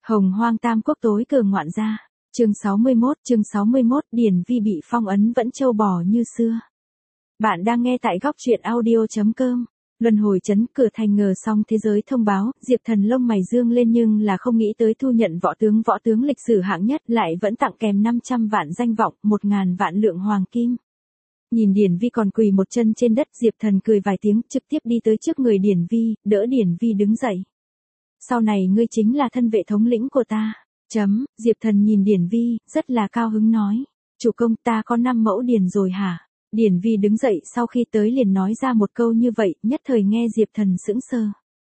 Hồng Hoang Tam Quốc tối cường ngoạn gia. Chương 61, Điển Vi bị phong ấn vẫn trâu bò như xưa. Bạn đang nghe tại góc truyện audio.com. Luân hồi chấn cửa thành ngờ xong thế giới thông báo, Diệp Thần lông mày dương lên nhưng là không nghĩ tới thu nhận võ tướng lịch sử hạng nhất lại vẫn tặng kèm 500 vạn danh vọng, 1.000 vạn lượng hoàng kim. Nhìn Điển Vi còn quỳ một chân trên đất, Diệp Thần cười vài tiếng, trực tiếp đi tới trước người Điển Vi, đỡ Điển Vi đứng dậy. Sau này ngươi chính là thân vệ thống lĩnh của ta. Diệp Thần nhìn Điển Vi, rất là cao hứng nói. Chủ công, ta có 5 mẫu điền rồi hả? Điển Vi đứng dậy sau khi tới liền nói ra một câu như vậy, nhất thời nghe Diệp Thần sững sờ.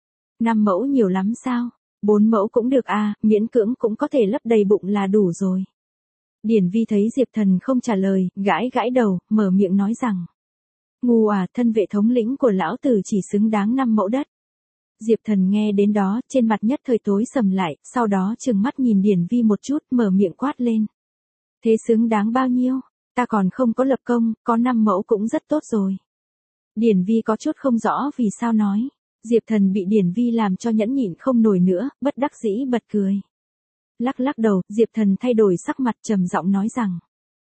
5 mẫu nhiều lắm sao? 4 mẫu cũng được à, miễn cưỡng cũng có thể lấp đầy bụng là đủ rồi. Điển Vi thấy Diệp Thần không trả lời, gãi đầu, mở miệng nói rằng. Ngu à, thân vệ thống lĩnh của lão tử chỉ xứng đáng 5 mẫu đất. Diệp Thần nghe đến đó, trên mặt nhất thời tối sầm lại, sau đó trừng mắt nhìn Điển Vi một chút, mở miệng quát lên. Thế xứng đáng bao nhiêu? Ta còn không có lập công, có 5 mẫu cũng rất tốt rồi. Điển Vi có chút không rõ vì sao nói. Diệp Thần bị Điển Vi làm cho nhẫn nhịn không nổi nữa, bất đắc dĩ bật cười. Lắc đầu, Diệp Thần thay đổi sắc mặt trầm giọng nói rằng.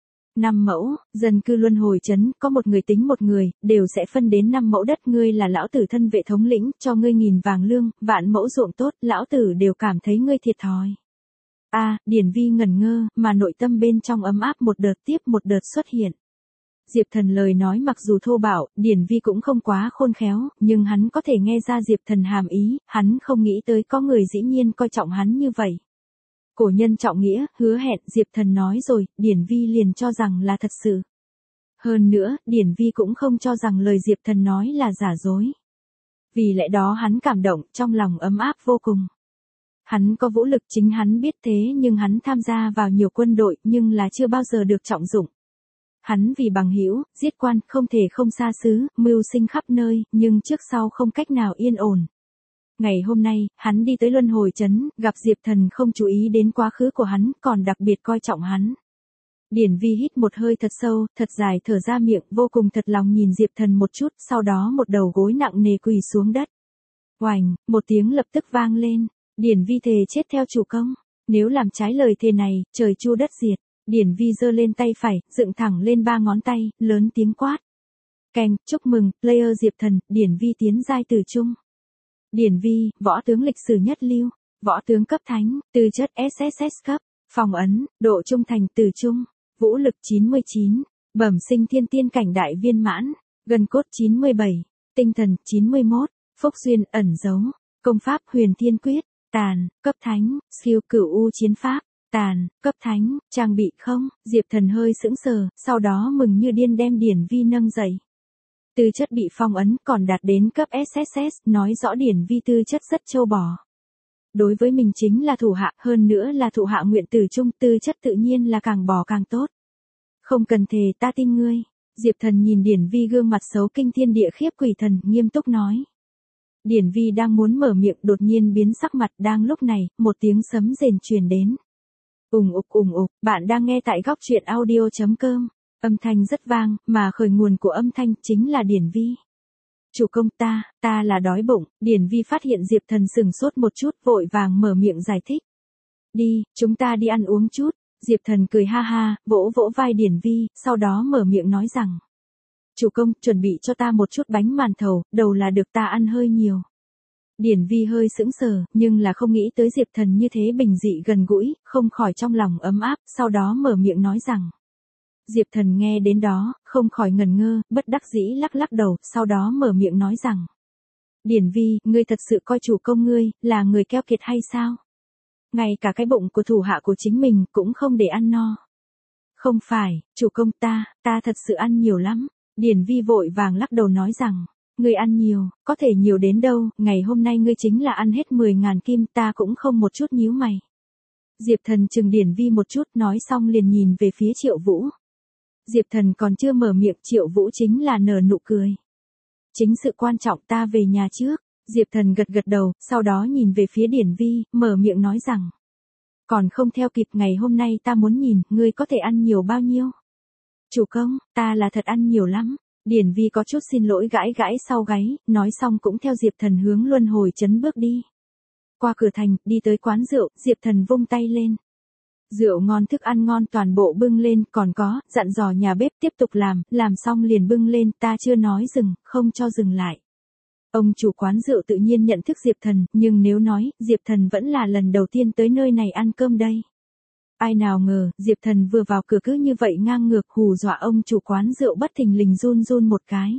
5 mẫu, dân cư luân hồi chấn, có một người tính một người, đều sẽ phân đến 5 mẫu đất. Ngươi là lão tử thân vệ thống lĩnh, cho ngươi 1000 vàng lương, vạn mẫu ruộng tốt, lão tử đều cảm thấy ngươi thiệt thòi. Điển Vi ngẩn ngơ, mà nội tâm bên trong ấm áp một đợt tiếp một đợt xuất hiện. Diệp Thần lời nói mặc dù thô bạo, Điển Vi cũng không quá khôn khéo, nhưng hắn có thể nghe ra Diệp Thần hàm ý, hắn không nghĩ tới có người dĩ nhiên coi trọng hắn như vậy. Cổ nhân trọng nghĩa, hứa hẹn, Diệp Thần nói rồi, Điển Vi liền cho rằng là thật sự. Hơn nữa, Điển Vi cũng không cho rằng lời Diệp Thần nói là giả dối. Vì lẽ đó hắn cảm động, trong lòng ấm áp vô cùng. Hắn có vũ lực chính hắn biết thế nhưng hắn tham gia vào nhiều quân đội nhưng là chưa bao giờ được trọng dụng. Hắn vì bằng hữu, giết quan, không thể không xa xứ, mưu sinh khắp nơi, nhưng trước sau không cách nào yên ổn. Ngày hôm nay, hắn đi tới luân hồi chấn, gặp Diệp Thần không chú ý đến quá khứ của hắn, còn đặc biệt coi trọng hắn. Điển Vi hít một hơi thật sâu, thật dài thở ra miệng, vô cùng thật lòng nhìn Diệp Thần một chút, sau đó một đầu gối nặng nề quỳ xuống đất. Oành, một tiếng lập tức vang lên, Điển Vi thề chết theo chủ công, nếu làm trái lời thề này, trời chu đất diệt. Điển Vi giơ lên tay phải, dựng thẳng lên 3 ngón tay, lớn tiếng quát. Keng, chúc mừng, player Diệp Thần, Điển Vi tiến giai từ trung. Điển Vi, võ tướng lịch sử nhất lưu, võ tướng cấp thánh, tư chất SSS cấp, phòng ấn, độ trung thành từ trung, vũ lực 99, bẩm sinh thiên tiên cảnh đại viên mãn, gân cốt 97, tinh thần 91, phúc duyên ẩn giấu, công pháp huyền thiên quyết, tàn, cấp thánh, skill cửu u chiến pháp, tàn, cấp thánh, trang bị không, Diệp Thần hơi sững sờ, sau đó mừng như điên đem Điển Vi nâng dậy. Tư chất bị phong ấn còn đạt đến cấp SSS, nói rõ Điển Vi tư chất rất trâu bò. Đối với mình chính là thủ hạ, hơn nữa là thủ hạ nguyện tử trung, tư chất tự nhiên là càng bò càng tốt. Không cần thề, ta tin ngươi. Diệp Thần nhìn Điển Vi gương mặt xấu kinh thiên địa khiếp quỷ thần, nghiêm túc nói. Điển Vi đang muốn mở miệng đột nhiên biến sắc mặt, đang lúc này, một tiếng sấm rền truyền đến. Ùng ục, bạn đang nghe tại góc truyện audio.com. Âm thanh rất vang, mà khởi nguồn của âm thanh chính là Điển Vi. Chủ công, ta là đói bụng. Điển Vi phát hiện Diệp Thần sừng sốt một chút, vội vàng mở miệng giải thích. Đi, chúng ta đi ăn uống chút. Diệp Thần cười ha ha, vỗ vai Điển Vi, sau đó mở miệng nói rằng. Chủ công, chuẩn bị cho ta một chút bánh màn thầu, đầu là được, ta ăn hơi nhiều. Điển Vi hơi sững sờ, nhưng là không nghĩ tới Diệp Thần như thế bình dị gần gũi, không khỏi trong lòng ấm áp, sau đó mở miệng nói rằng. Diệp Thần nghe đến đó, không khỏi ngẩn ngơ, bất đắc dĩ lắc đầu, sau đó mở miệng nói rằng. Điển Vi, ngươi thật sự coi chủ công ngươi, là người keo kiệt hay sao? Ngay cả cái bụng của thủ hạ của chính mình, cũng không để ăn no. Không phải, chủ công, ta thật sự ăn nhiều lắm. Điển Vi vội vàng lắc đầu nói rằng. Ngươi ăn nhiều, có thể nhiều đến đâu, ngày hôm nay ngươi chính là ăn hết 10.000 kim, ta cũng không một chút nhíu mày. Diệp Thần chừng Điển Vi một chút, nói xong liền nhìn về phía Triệu Vũ. Diệp Thần còn chưa mở miệng, Triệu Vũ chính là nở nụ cười. Chính sự quan trọng, ta về nhà trước. Diệp Thần gật đầu, sau đó nhìn về phía Điển Vi, mở miệng nói rằng. Còn không theo kịp, ngày hôm nay ta muốn nhìn, ngươi có thể ăn nhiều bao nhiêu. Chủ công, ta là thật ăn nhiều lắm. Điển Vi có chút xin lỗi gãi sau gáy, nói xong cũng theo Diệp Thần hướng luân hồi chấn bước đi. qua cửa thành, đi tới quán rượu, Diệp Thần vung tay lên. Rượu ngon thức ăn ngon toàn bộ bưng lên, còn có, dặn dò nhà bếp tiếp tục làm xong liền bưng lên, ta chưa nói dừng, không cho dừng lại. Ông chủ quán rượu tự nhiên nhận thức Diệp Thần, nhưng nếu nói, Diệp Thần vẫn là lần đầu tiên tới nơi này ăn cơm đây. Ai nào ngờ, Diệp Thần vừa vào cửa cứ như vậy ngang ngược hù dọa ông chủ quán rượu bất thình lình run run một cái.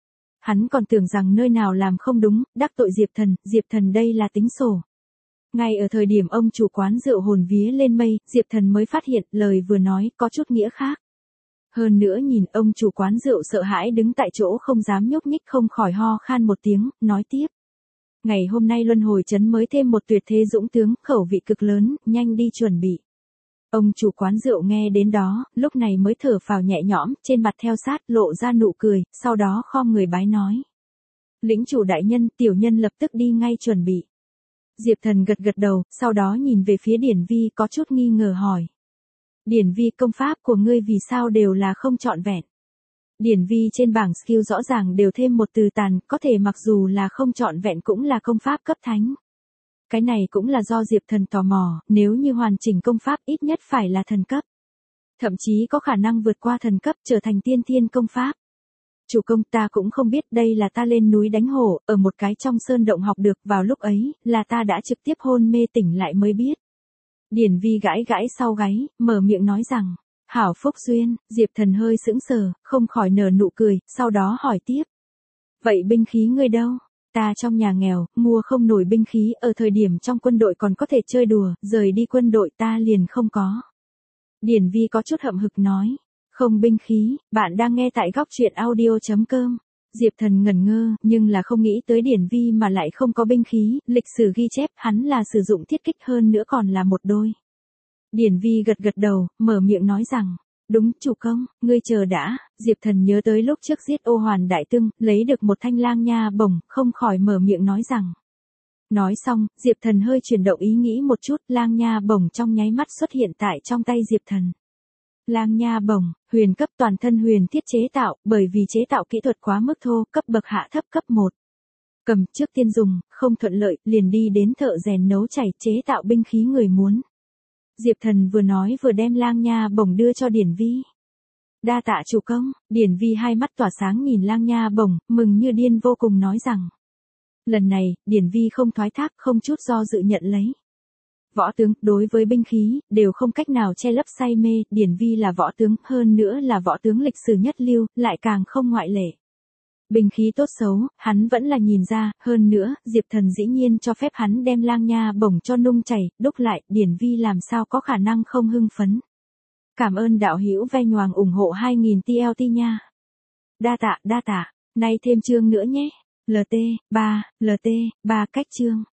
Hắn còn tưởng rằng nơi nào làm không đúng, đắc tội Diệp Thần đây là tính sổ. Ngay ở thời điểm ông chủ quán rượu hồn vía lên mây, Diệp Thần mới phát hiện lời vừa nói có chút nghĩa khác. Hơn nữa nhìn ông chủ quán rượu sợ hãi đứng tại chỗ không dám nhúc nhích không khỏi ho khan một tiếng, nói tiếp. Ngày hôm nay luân hồi trấn mới thêm một tuyệt thế dũng tướng, khẩu vị cực lớn, nhanh đi chuẩn bị. Ông chủ quán rượu nghe đến đó, lúc này mới thở phào nhẹ nhõm, trên mặt theo sát lộ ra nụ cười, sau đó khom người bái nói. Lĩnh chủ đại nhân, tiểu nhân lập tức đi ngay chuẩn bị. Diệp Thần gật gật đầu, sau đó nhìn về phía Điển Vi có chút nghi ngờ hỏi. Điển Vi, công pháp của ngươi vì sao đều là không trọn vẹn? Điển Vi trên bảng skill rõ ràng đều thêm một từ tàn, có thể mặc dù là không trọn vẹn cũng là công pháp cấp thánh. Cái này cũng là do Diệp Thần tò mò, nếu như hoàn chỉnh công pháp ít nhất phải là thần cấp. Thậm chí có khả năng vượt qua thần cấp trở thành tiên thiên công pháp. Chủ công, ta cũng không biết, đây là ta lên núi đánh hổ, ở một cái trong sơn động học được, vào lúc ấy, là ta đã trực tiếp hôn mê tỉnh lại mới biết. Điển Vi gãi gãi sau gáy, mở miệng nói rằng, hảo phúc duyên. Diệp Thần hơi sững sờ, không khỏi nở nụ cười, sau đó hỏi tiếp. Vậy binh khí ngươi đâu? Ta trong nhà nghèo, mua không nổi binh khí, ở thời điểm trong quân đội còn có thể chơi đùa, rời đi quân đội ta liền không có. Điển Vi có chút hậm hực nói. Không binh khí, bạn đang nghe tại góc truyện audio.com. Diệp Thần ngẩn ngơ, nhưng là không nghĩ tới Điển Vi mà lại không có binh khí, lịch sử ghi chép hắn là sử dụng thiết kích hơn nữa còn là một đôi. Điển Vi gật gật đầu, mở miệng nói rằng, đúng chủ công, ngươi chờ đã. Diệp Thần nhớ tới lúc trước giết Ô Hoàn Đại Tương, lấy được một thanh lang nha bổng, không khỏi mở miệng nói rằng. Nói xong, Diệp Thần hơi chuyển động ý nghĩ một chút, lang nha bổng trong nháy mắt xuất hiện tại trong tay Diệp Thần. Lang nha bổng, huyền cấp toàn thân huyền thiết chế tạo, bởi vì chế tạo kỹ thuật quá mức thô, cấp bậc hạ thấp cấp 1. Cầm trước tiên dùng, không thuận lợi, liền đi đến thợ rèn nấu chảy chế tạo binh khí người muốn. Diệp Thần vừa nói vừa đem lang nha bổng đưa cho Điển Vi. Đa tạ chủ công. Điển Vi hai mắt tỏa sáng nhìn lang nha bổng, mừng như điên vô cùng nói rằng. Lần này, Điển Vi không thoái thác, không chút do dự nhận lấy. Võ tướng, đối với binh khí, đều không cách nào che lấp say mê, Điển Vi là võ tướng, hơn nữa là võ tướng lịch sử nhất lưu, lại càng không ngoại lệ. Binh khí tốt xấu, hắn vẫn là nhìn ra, hơn nữa, Diệp Thần dĩ nhiên cho phép hắn đem lang nha bổng cho nung chảy, đúc lại, Điển Vi làm sao có khả năng không hưng phấn. Cảm ơn đạo hữu ve nhoàng ủng hộ 2000 TLT nha. Đa tạ, nay thêm chương nữa nhé. LT 3 cách chương.